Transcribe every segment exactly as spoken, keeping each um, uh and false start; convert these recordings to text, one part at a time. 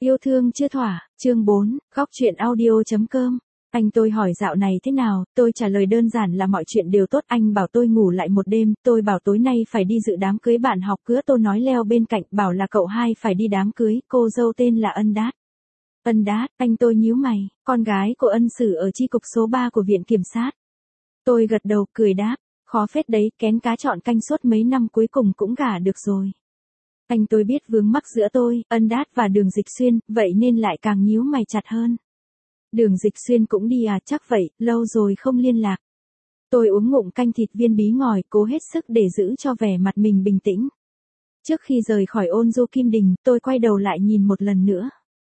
Yêu thương chưa thỏa, chương bốn, góc chuyện audio.com. Anh tôi hỏi dạo này thế nào, tôi trả lời đơn giản là mọi chuyện đều tốt. Anh bảo tôi ngủ lại một đêm, tôi bảo tối nay phải đi dự đám cưới bạn học cứa. Tôi nói leo bên cạnh bảo là cậu hai phải đi đám cưới, cô dâu tên là Ân Đát. Ân Đát, anh tôi nhíu mày, con gái của Ân Sử ở chi cục số ba của viện kiểm sát. Tôi gật đầu cười đáp, khó phết đấy, kén cá chọn canh suốt mấy năm cuối cùng cũng gả được rồi. Anh tôi biết vướng mắc giữa tôi, Ân Đát và Đường Dịch Xuyên, vậy nên lại càng nhíu mày chặt hơn. Đường Dịch Xuyên cũng đi à, chắc vậy, lâu rồi không liên lạc. Tôi uống ngụm canh thịt viên bí ngòi, cố hết sức để giữ cho vẻ mặt mình bình tĩnh. Trước khi rời khỏi Ôn Du Kim Đình, tôi quay đầu lại nhìn một lần nữa.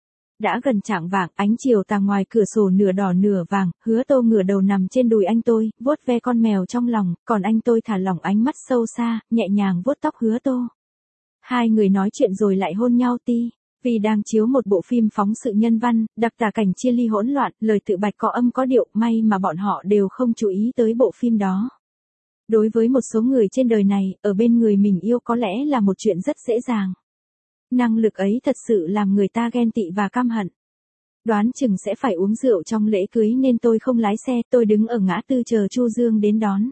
Đã gần chạng vạng, ánh chiều tà ngoài cửa sổ nửa đỏ nửa vàng, Hứa Tô ngửa đầu nằm trên đùi anh tôi, vuốt ve con mèo trong lòng, còn anh tôi thả lỏng ánh mắt sâu xa, nhẹ nhàng vuốt tóc Hứa Tô. Hai người nói chuyện rồi lại hôn nhau ti. Vì đang chiếu một bộ phim phóng sự nhân văn, đặc tả cảnh chia ly hỗn loạn, lời tự bạch có âm có điệu, may mà bọn họ đều không chú ý tới bộ phim đó. Đối với một số người trên đời này, ở bên người mình yêu có lẽ là một chuyện rất dễ dàng. Năng lực ấy thật sự làm người ta ghen tị và căm hận. Đoán chừng sẽ phải uống rượu trong lễ cưới nên tôi không lái xe, tôi đứng ở ngã tư chờ Chu Dương đến đón.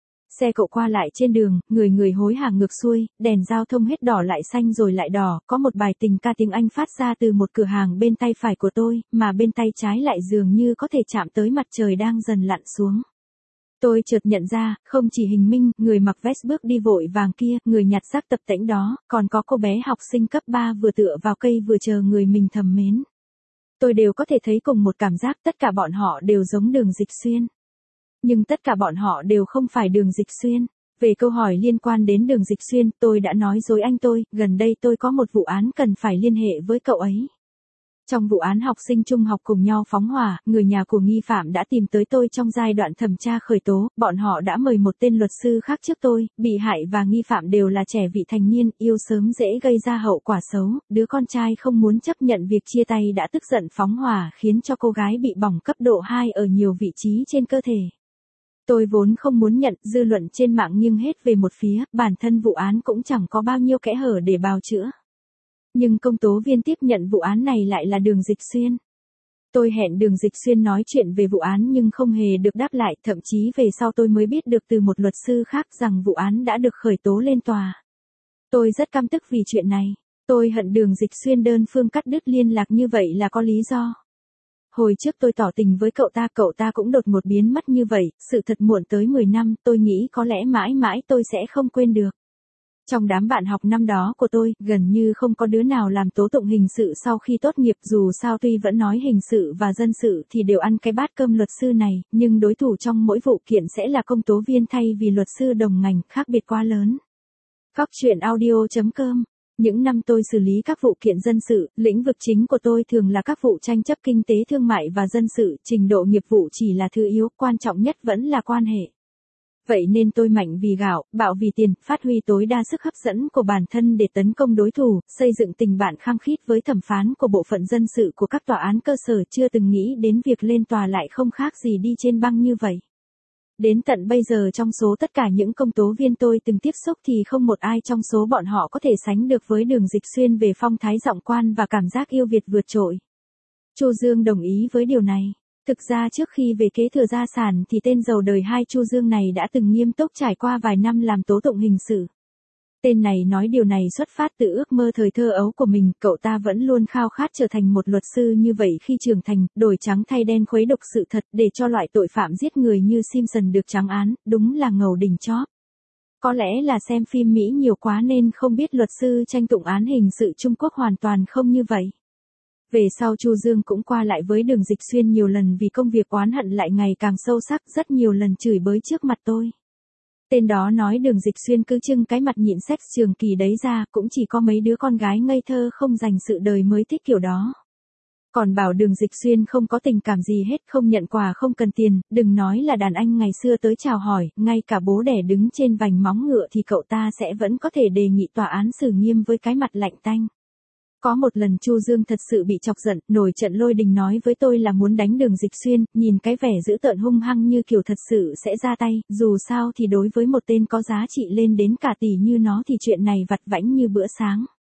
Xe cậu qua lại trên đường, người người hối hả ngược xuôi, đèn giao thông hết đỏ lại xanh rồi lại đỏ, có một bài tình ca tiếng Anh phát ra từ một cửa hàng bên tay phải của tôi, mà bên tay trái lại dường như có thể chạm tới mặt trời đang dần lặn xuống. Tôi chợt nhận ra, không chỉ Hình Minh, người mặc vest bước đi vội vàng kia, người nhặt rác tập tễnh đó, còn có cô bé học sinh cấp ba vừa tựa vào cây vừa chờ người mình thầm mến. Tôi đều có thể thấy cùng một cảm giác, tất cả bọn họ đều giống Đường Dịch Xuyên. Nhưng tất cả bọn họ đều không phải Đường Dịch Xuyên. Về câu hỏi liên quan đến Đường Dịch Xuyên, tôi đã nói dối anh tôi, gần đây tôi có một vụ án cần phải liên hệ với cậu ấy. Trong vụ án học sinh trung học cùng nhau phóng hỏa, người nhà của nghi phạm đã tìm tới tôi trong giai đoạn thẩm tra khởi tố, bọn họ đã mời một tên luật sư khác trước tôi, bị hại và nghi phạm đều là trẻ vị thành niên, yêu sớm dễ gây ra hậu quả xấu, đứa con trai không muốn chấp nhận việc chia tay đã tức giận phóng hỏa khiến cho cô gái bị bỏng cấp độ hai ở nhiều vị trí trên cơ thể. Tôi vốn không muốn nhận, dư luận trên mạng nghiêng hết về một phía, bản thân vụ án cũng chẳng có bao nhiêu kẽ hở để bào chữa. Nhưng công tố viên tiếp nhận vụ án này lại là Đường Dịch Xuyên. Tôi hẹn Đường Dịch Xuyên nói chuyện về vụ án nhưng không hề được đáp lại, thậm chí về sau tôi mới biết được từ một luật sư khác rằng vụ án đã được khởi tố lên tòa. Tôi rất căm tức vì chuyện này. Tôi hận Đường Dịch Xuyên đơn phương cắt đứt liên lạc như vậy là có lý do. Hồi trước tôi tỏ tình với cậu ta, cậu ta cũng đột ngột biến mất như vậy, sự thật muộn tới mười năm, tôi nghĩ có lẽ mãi mãi tôi sẽ không quên được. Trong đám bạn học năm đó của tôi, gần như không có đứa nào làm tố tụng hình sự sau khi tốt nghiệp, dù sao tuy vẫn nói hình sự và dân sự thì đều ăn cái bát cơm luật sư này, nhưng đối thủ trong mỗi vụ kiện sẽ là công tố viên thay vì luật sư đồng ngành, khác biệt quá lớn. Góc chuyện audio.com. Những năm tôi xử lý các vụ kiện dân sự, lĩnh vực chính của tôi thường là các vụ tranh chấp kinh tế thương mại và dân sự, trình độ nghiệp vụ chỉ là thứ yếu, quan trọng nhất vẫn là quan hệ. Vậy nên tôi mạnh vì gạo, bạo vì tiền, phát huy tối đa sức hấp dẫn của bản thân để tấn công đối thủ, xây dựng tình bạn khăng khít với thẩm phán của bộ phận dân sự của các tòa án cơ sở, chưa từng nghĩ đến việc lên tòa lại không khác gì đi trên băng như vậy. Đến tận bây giờ trong số tất cả những công tố viên tôi từng tiếp xúc thì không một ai trong số bọn họ có thể sánh được với Đường Dịch Xuyên về phong thái giọng quan và cảm giác yêu Việt vượt trội. Chu Dương đồng ý với điều này. Thực ra trước khi về kế thừa gia sản thì tên giàu đời hai Chu Dương này đã từng nghiêm túc trải qua vài năm làm tố tụng hình sự. Tên này nói điều này xuất phát từ ước mơ thời thơ ấu của mình, cậu ta vẫn luôn khao khát trở thành một luật sư như vậy khi trưởng thành, đổi trắng thay đen khuấy đục sự thật để cho loại tội phạm giết người như Simpson được trắng án, đúng là ngầu đỉnh chóp. Có lẽ là xem phim Mỹ nhiều quá nên không biết luật sư tranh tụng án hình sự Trung Quốc hoàn toàn không như vậy. Về sau Chu Dương cũng qua lại với Đường Dịch Xuyên nhiều lần vì công việc oán hận lại ngày càng sâu sắc, rất nhiều lần chửi bới trước mặt tôi. Tên đó nói Đường Dịch Xuyên cứ trưng cái mặt nhịn sex trường kỳ đấy ra, cũng chỉ có mấy đứa con gái ngây thơ không dành sự đời mới thích kiểu đó. Còn bảo Đường Dịch Xuyên không có tình cảm gì hết, không nhận quà không cần tiền, đừng nói là đàn anh ngày xưa tới chào hỏi, ngay cả bố đẻ đứng trên vành móng ngựa thì cậu ta sẽ vẫn có thể đề nghị tòa án xử nghiêm với cái mặt lạnh tanh. Có một lần Chu Dương thật sự bị chọc giận, nổi trận lôi đình nói với tôi là muốn đánh Đường Dịch Xuyên, nhìn cái vẻ dữ tợn hung hăng như kiểu thật sự sẽ ra tay, dù sao thì đối với một tên có giá trị lên đến cả tỷ như nó thì chuyện này vặt vãnh như bữa sáng.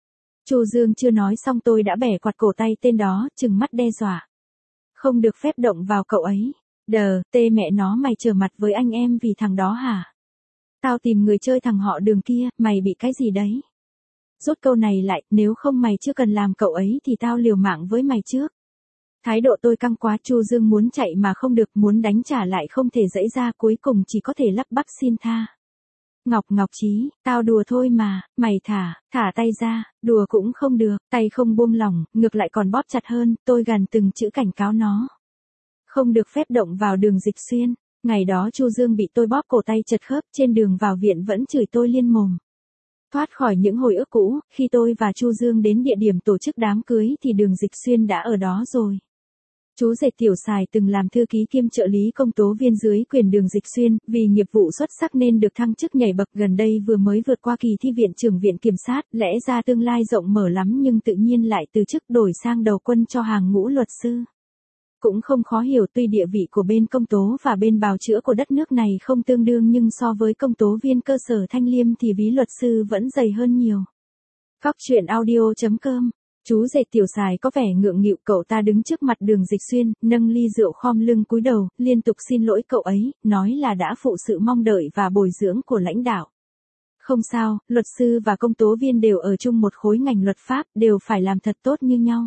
Chu Dương chưa nói xong tôi đã bẻ quạt cổ tay tên đó, trừng mắt đe dọa. Không được phép động vào cậu ấy. Đờ, tê mẹ nó mày trở mặt với anh em vì thằng đó hả? Tao tìm người chơi thằng họ Đường kia, mày bị cái gì đấy? Rút câu này lại, nếu không mày chưa cần làm cậu ấy thì tao liều mạng với mày trước. Thái độ tôi căng quá, Chu Dương muốn chạy mà không được, muốn đánh trả lại không thể giãy ra, cuối cùng chỉ có thể lắp bắp xin tha. Ngọc Ngọc Trí, tao đùa thôi mà, mày thả, thả tay ra, đùa cũng không được, tay không buông lỏng, ngược lại còn bóp chặt hơn, tôi gằn từng chữ cảnh cáo nó. Không được phép động vào Đường Dịch Xuyên. Ngày đó Chu Dương bị tôi bóp cổ tay chật khớp, trên đường vào viện vẫn chửi tôi liên mồm. Thoát khỏi những hồi ức cũ, khi tôi và Chu Dương đến địa điểm tổ chức đám cưới thì Đường Dịch Xuyên đã ở đó rồi. Chú rể Tiểu Sài từng làm thư ký kiêm trợ lý công tố viên dưới quyền Đường Dịch Xuyên, vì nghiệp vụ xuất sắc nên được thăng chức nhảy bậc, gần đây vừa mới vượt qua kỳ thi viện trưởng viện kiểm sát, lẽ ra tương lai rộng mở lắm nhưng tự nhiên lại từ chức đổi sang đầu quân cho hàng ngũ luật sư. Cũng không khó hiểu, tuy địa vị của bên công tố và bên bào chữa của đất nước này không tương đương nhưng so với công tố viên cơ sở Thanh Liêm thì ví luật sư vẫn dày hơn nhiều. Góc truyện audio chấm com. Chú rể Tiểu Sài có vẻ ngượng nghịu, cậu ta đứng trước mặt Đường Dịch Xuyên, nâng ly rượu khom lưng cúi đầu, liên tục xin lỗi cậu ấy, nói là đã phụ sự mong đợi và bồi dưỡng của lãnh đạo. Không sao, luật sư và công tố viên đều ở chung một khối ngành luật pháp, đều phải làm thật tốt như nhau.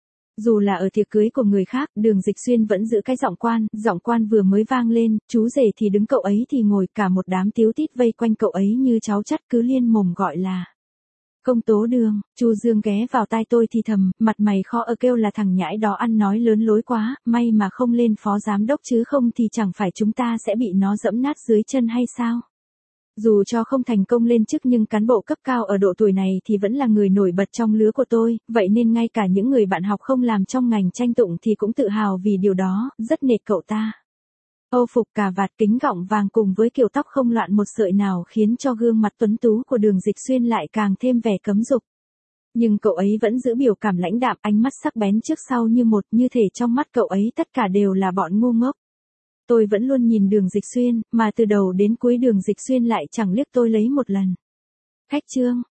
Dù là ở tiệc cưới của người khác, Đường Dịch Xuyên vẫn giữ cái giọng quan, giọng quan vừa mới vang lên, chú rể thì đứng, cậu ấy thì ngồi, cả một đám tíu tít vây quanh cậu ấy như cháu chắt, cứ liên mồm gọi là công tố Đường. Chu Dương ghé vào tai tôi thì thầm, mặt mày khó ở, kêu là thằng nhãi đó ăn nói lớn lối quá, may mà không lên phó giám đốc chứ không thì chẳng phải chúng ta sẽ bị nó dẫm nát dưới chân hay sao? Dù cho không thành công lên chức nhưng cán bộ cấp cao ở độ tuổi này thì vẫn là người nổi bật trong lứa của tôi, vậy nên ngay cả những người bạn học không làm trong ngành tranh tụng thì cũng tự hào vì điều đó, rất nể cậu ta. Âu phục cà vạt, kính gọng vàng cùng với kiểu tóc không loạn một sợi nào khiến cho gương mặt tuấn tú của Đường Dịch Xuyên lại càng thêm vẻ cấm dục. Nhưng cậu ấy vẫn giữ biểu cảm lãnh đạm, ánh mắt sắc bén trước sau như một, như thể trong mắt cậu ấy tất cả đều là bọn ngu ngốc. Tôi vẫn luôn nhìn Đường Dịch Xuyên, mà từ đầu đến cuối Đường Dịch Xuyên lại chẳng liếc tôi lấy một lần. Khách trương,